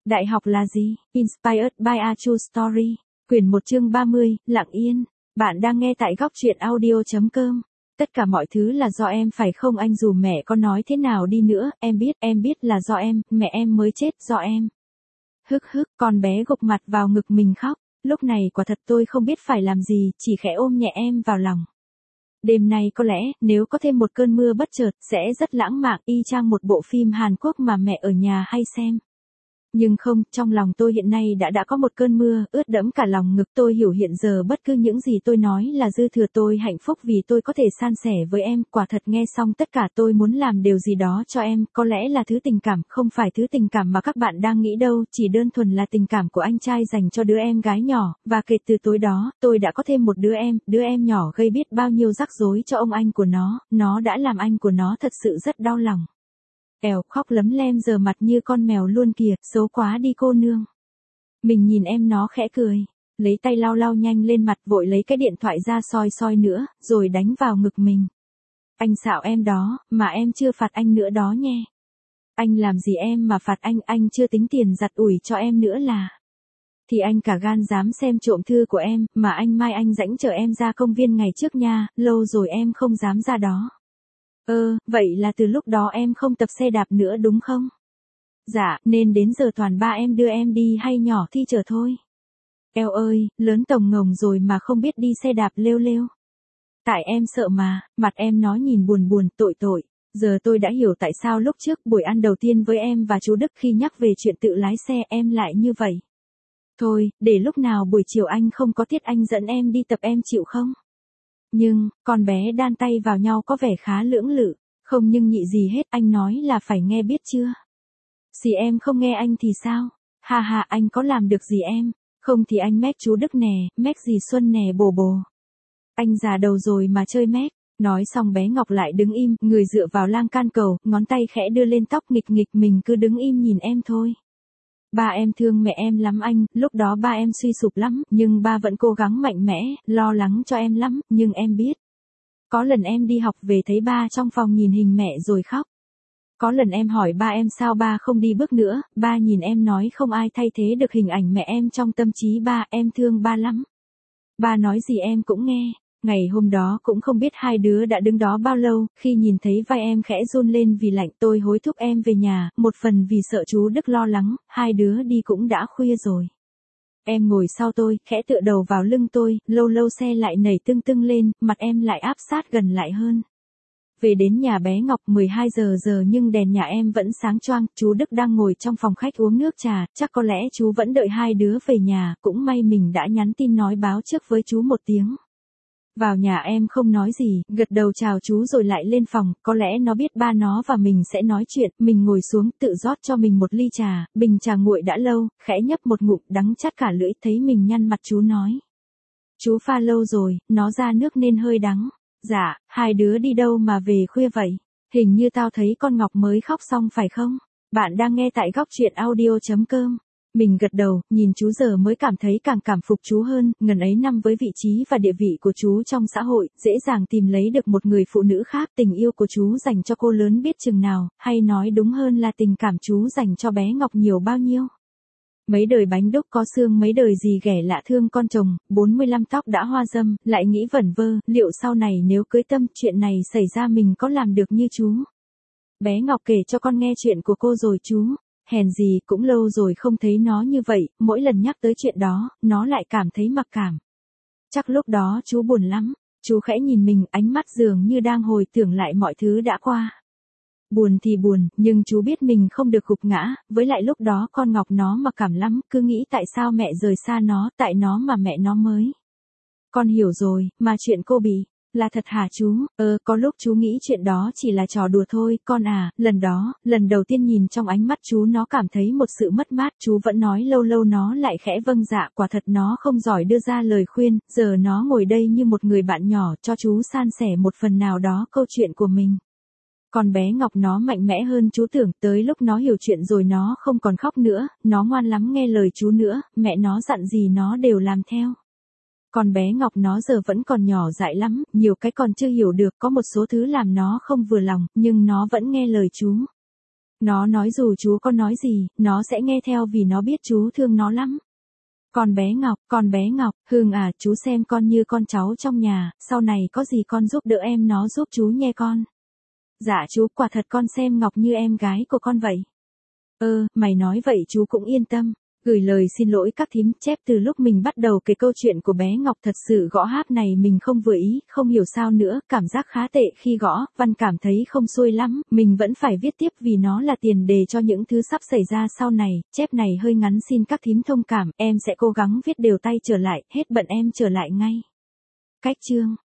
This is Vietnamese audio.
Đại học là gì? Inspired by a True Story. Quyển 1 chương 30, Lặng Yên. Bạn đang nghe tại góc truyện audio.com. Tất cả mọi thứ là do em phải không anh, dù mẹ có nói thế nào đi nữa, em biết là do em, mẹ em mới chết do em. Hức, con bé gục mặt vào ngực mình khóc. Lúc này quả thật tôi không biết phải làm gì, chỉ khẽ ôm nhẹ em vào lòng. Đêm nay có lẽ, nếu có thêm một cơn mưa bất chợt, sẽ rất lãng mạn, y chang một bộ phim Hàn Quốc mà mẹ ở nhà hay xem. Nhưng không, trong lòng tôi hiện nay đã có một cơn mưa, ướt đẫm cả lòng ngực. Tôi hiểu hiện giờ bất cứ những gì tôi nói là dư thừa. Tôi hạnh phúc vì tôi có thể san sẻ với em. Quả thật nghe xong tất cả tôi muốn làm điều gì đó cho em. Có lẽ là thứ tình cảm, không phải thứ tình cảm mà các bạn đang nghĩ đâu. Chỉ đơn thuần là tình cảm của anh trai dành cho đứa em gái nhỏ. Và kể từ tối đó, tôi đã có thêm một đứa em nhỏ gây biết bao nhiêu rắc rối cho ông anh của nó đã làm anh của nó thật sự rất đau lòng. Khóc lấm lem giờ mặt như con mèo luôn kìa, xấu quá đi cô nương. Mình nhìn em nó khẽ cười, lấy tay lau nhanh lên mặt, vội lấy cái điện thoại ra soi nữa, rồi đánh vào ngực mình. Anh xạo em đó, mà em chưa phạt anh nữa đó nhé. Anh làm gì em mà phạt anh chưa tính tiền giặt ủi cho em nữa là. Thì anh cả gan dám xem trộm thư của em, mà mai anh rãnh chở em ra công viên ngày trước nha, lâu rồi em không dám ra đó. Vậy là từ lúc đó em không tập xe đạp nữa đúng không? Dạ, nên đến giờ toàn ba em đưa em đi hay nhỏ Thi chở thôi. Eo ơi, lớn tổng ngồng rồi mà không biết đi xe đạp lêu. Tại em sợ mà, mặt em nó nhìn buồn, tội. Giờ tôi đã hiểu tại sao lúc trước buổi ăn đầu tiên với em và chú Đức khi nhắc về chuyện tự lái xe em lại như vậy. Thôi, để lúc nào buổi chiều anh không có tiết anh dẫn em đi tập em chịu không? Nhưng, con bé đan tay vào nhau có vẻ khá lưỡng lự. Không nhưng nhị gì hết, anh nói là phải nghe biết chưa? Xì em không nghe anh thì sao? Ha, anh có làm được gì em? Không thì anh mét chú Đức nè, mét gì Xuân nè bồ. Anh già đầu rồi mà chơi mét. Nói xong bé Ngọc lại đứng im, người dựa vào lan can cầu, ngón tay khẽ đưa lên tóc nghịch mình cứ đứng im nhìn em thôi. Ba em thương mẹ em lắm anh, lúc đó ba em suy sụp lắm, nhưng ba vẫn cố gắng mạnh mẽ, lo lắng cho em lắm, nhưng em biết. Có lần em đi học về thấy ba trong phòng nhìn hình mẹ rồi khóc. Có lần em hỏi ba em sao ba không đi bước nữa, ba nhìn em nói không ai thay thế được hình ảnh mẹ em trong tâm trí ba, em thương ba lắm. Ba nói gì em cũng nghe. Ngày hôm đó cũng không biết hai đứa đã đứng đó bao lâu, khi nhìn thấy vai em khẽ run lên vì lạnh, tôi hối thúc em về nhà, một phần vì sợ chú Đức lo lắng, hai đứa đi cũng đã khuya rồi. Em ngồi sau tôi, khẽ tựa đầu vào lưng tôi, lâu xe lại nảy tưng lên, mặt em lại áp sát gần lại hơn. Về đến nhà bé Ngọc 12 giờ nhưng đèn nhà em vẫn sáng choang, chú Đức đang ngồi trong phòng khách uống nước trà, chắc có lẽ chú vẫn đợi hai đứa về nhà, cũng may mình đã nhắn tin nói báo trước với chú một tiếng. Vào nhà em không nói gì, gật đầu chào chú rồi lại lên phòng, có lẽ nó biết ba nó và mình sẽ nói chuyện, mình ngồi xuống tự rót cho mình một ly trà, bình trà nguội đã lâu, khẽ nhấp một ngụm đắng chát cả lưỡi, thấy mình nhăn mặt chú nói. Chú pha lâu rồi, nó ra nước nên hơi đắng. Dạ, hai đứa đi đâu mà về khuya vậy? Hình như tao thấy con Ngọc mới khóc xong phải không? Bạn đang nghe tại góc truyện audio.com. Mình gật đầu, nhìn chú giờ mới cảm thấy càng cảm phục chú hơn, ngần ấy năm với vị trí và địa vị của chú trong xã hội, dễ dàng tìm lấy được một người phụ nữ khác. Tình yêu của chú dành cho cô lớn biết chừng nào, hay nói đúng hơn là tình cảm chú dành cho bé Ngọc nhiều bao nhiêu. Mấy đời bánh đúc có xương, mấy đời gì ghẻ lạ thương con chồng, 45 tóc đã hoa dâm, lại nghĩ vẩn vơ, liệu sau này nếu cưới Tâm, chuyện này xảy ra mình có làm được như chú? Bé Ngọc kể cho con nghe chuyện của cô rồi chú. Hèn gì cũng lâu rồi không thấy nó như vậy, mỗi lần nhắc tới chuyện đó, nó lại cảm thấy mặc cảm. Chắc lúc đó chú buồn lắm, chú khẽ nhìn mình, ánh mắt dường như đang hồi tưởng lại mọi thứ đã qua. Buồn thì buồn, nhưng chú biết mình không được gục ngã, với lại lúc đó con Ngọc nó mặc cảm lắm, cứ nghĩ tại sao mẹ rời xa nó, tại nó mà mẹ nó mới. Con hiểu rồi, mà chuyện cô bị, là thật hả chú? Có lúc chú nghĩ chuyện đó chỉ là trò đùa thôi, con à, lần đầu tiên nhìn trong ánh mắt chú nó cảm thấy một sự mất mát, chú vẫn nói lâu nó lại khẽ vâng dạ, quả thật nó không giỏi đưa ra lời khuyên, giờ nó ngồi đây như một người bạn nhỏ cho chú san sẻ một phần nào đó câu chuyện của mình. Con bé Ngọc nó mạnh mẽ hơn chú tưởng, tới lúc nó hiểu chuyện rồi nó không còn khóc nữa, nó ngoan lắm nghe lời chú nữa, mẹ nó dặn gì nó đều làm theo. Con bé Ngọc nó giờ vẫn còn nhỏ dại lắm, nhiều cái còn chưa hiểu được, có một số thứ làm nó không vừa lòng, nhưng nó vẫn nghe lời chú. Nó nói dù chú có nói gì, nó sẽ nghe theo vì nó biết chú thương nó lắm. Con bé Ngọc, Hương à, chú xem con như con cháu trong nhà, sau này có gì con giúp đỡ em nó giúp chú nghe con. Dạ chú, quả thật con xem Ngọc như em gái của con vậy. Mày nói vậy chú cũng yên tâm. Gửi lời xin lỗi các thím, chép từ lúc mình bắt đầu kể câu chuyện của bé Ngọc thật sự gõ hát này mình không vừa ý, không hiểu sao nữa, cảm giác khá tệ khi gõ, Văn cảm thấy không xuôi lắm, mình vẫn phải viết tiếp vì nó là tiền đề cho những thứ sắp xảy ra sau này, chép này hơi ngắn xin các thím thông cảm, em sẽ cố gắng viết đều tay trở lại, hết bận em trở lại ngay. Cách chương